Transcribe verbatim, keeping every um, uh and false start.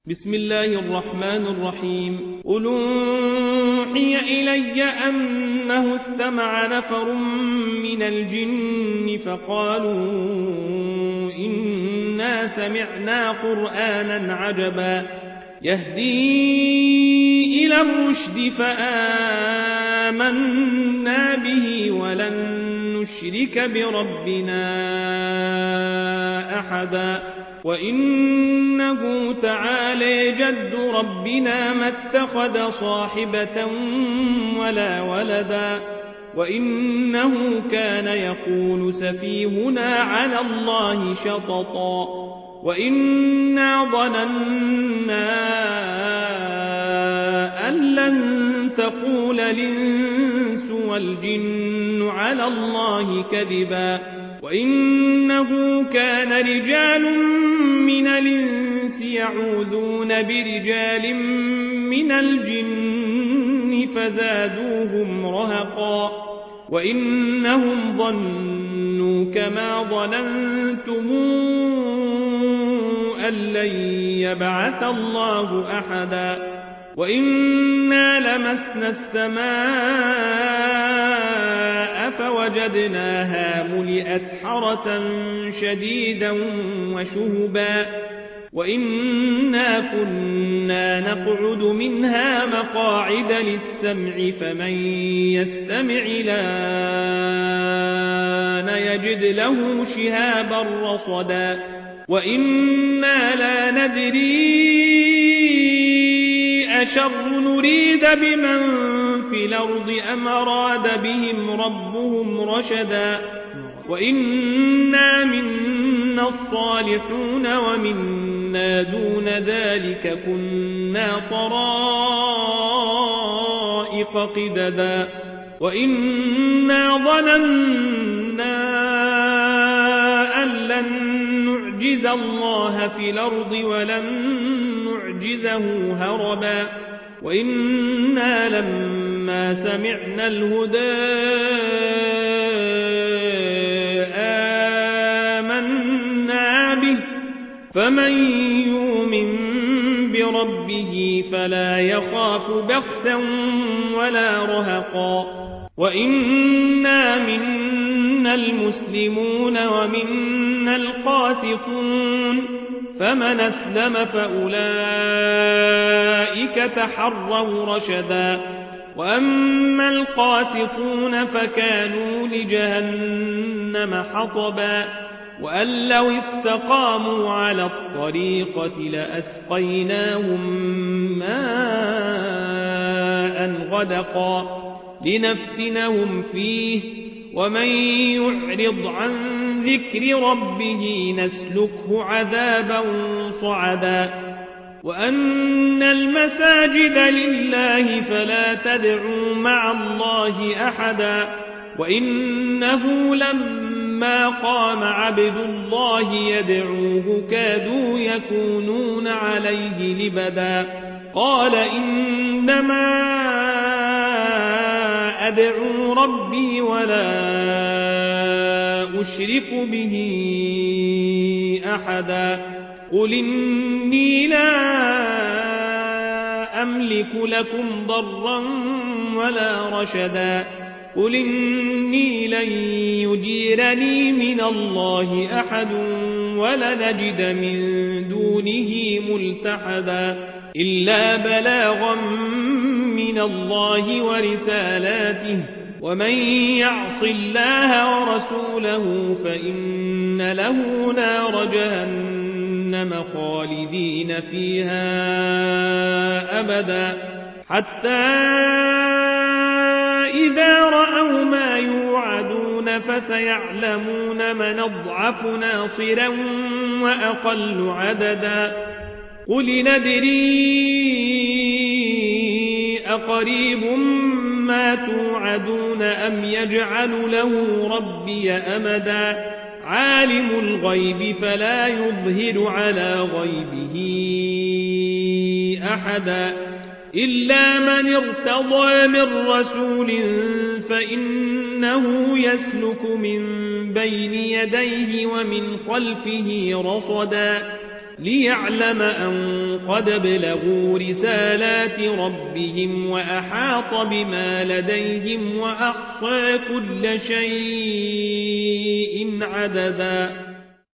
بسم الله الرحمن الرحيم قل أوحي إلي أنه استمع نفر من الجن فقالوا إنا سمعنا قرآنا عجبا يهدي إلى الرشد فآمنا به ولن نشرك بربنا أحدا وإنه تعالى جد ربنا ما اتخذ صاحبة ولا ولدا وإنه كان يقول سفيهنا على الله شططا وإنا ظننا أن لن تقول الإنس والجن على الله كذبا وإنه كان رجال من الإنس يعوذون برجال من الجن فزادوهم رهقا وإنهم ظنوا كما ظننتم أن لن يبعث الله أحدا وإنا لمسنا السماء فوجدناها ملئت حرسا شديدا وشهبا وإنا كنا نقعد منها مقاعد للسمع فمن يستمع الآن يجد له شهابا رصدا وإنا لا ندري أشر نريد بمن في الأرض أم أراد بهم ربهم رشدا وإنا منا الصالحون ومنا دون ذلك كنا طرائق قددا وإنا ظننا أن لن نعجز الله في الأرض ولن نعجزه هربا وإنا لما سمعنا الهدى آمنا به فمن يؤمن بربه فلا يخاف بخسا ولا رهقا وإنا منا المسلمون ومنا القاسطون فمن أسلم فأولئك تحروا رشدا وأما القاسطون فكانوا لجهنم حطبا وأن لو استقاموا على الطريقة لأسقيناهم ماء غدقا لنفتنهم فيه ومن يعرض عن ذكر ربه نسلكه عذابا صعدا وأن المساجد لله فلا تدعوا مع الله أحدا وإنه لما قام عبد الله يدعوه كادوا يكونون عليه لبدا قال إنما أدعو ربي ولا أشرك به أحدا قل إني لا أملك لكم ضرا ولا رشدا قل إني لن يجيرني من الله أحد ولنجد من دونه ملتحدا إلا بلاغا من الله ورسالاته ومن يعص الله ورسوله فإن له نار جهنم خالدين فيها أبدا حتى إذا رأوا ما يوعدون فسيعلمون من أضعف ناصرا وأقل عددا قل ندري أقريب ما توعدون أم يجعل له ربي أمدا عالم الغيب فلا يظهر على غيبه أحدا إلا من ارتضى من رسول فإنه يسلك من بين يديه ومن خلفه رصدا ليعلم أن قد بلغوا رسالات ربهم وأحاط بما لديهم وأحصى كل شيء عددا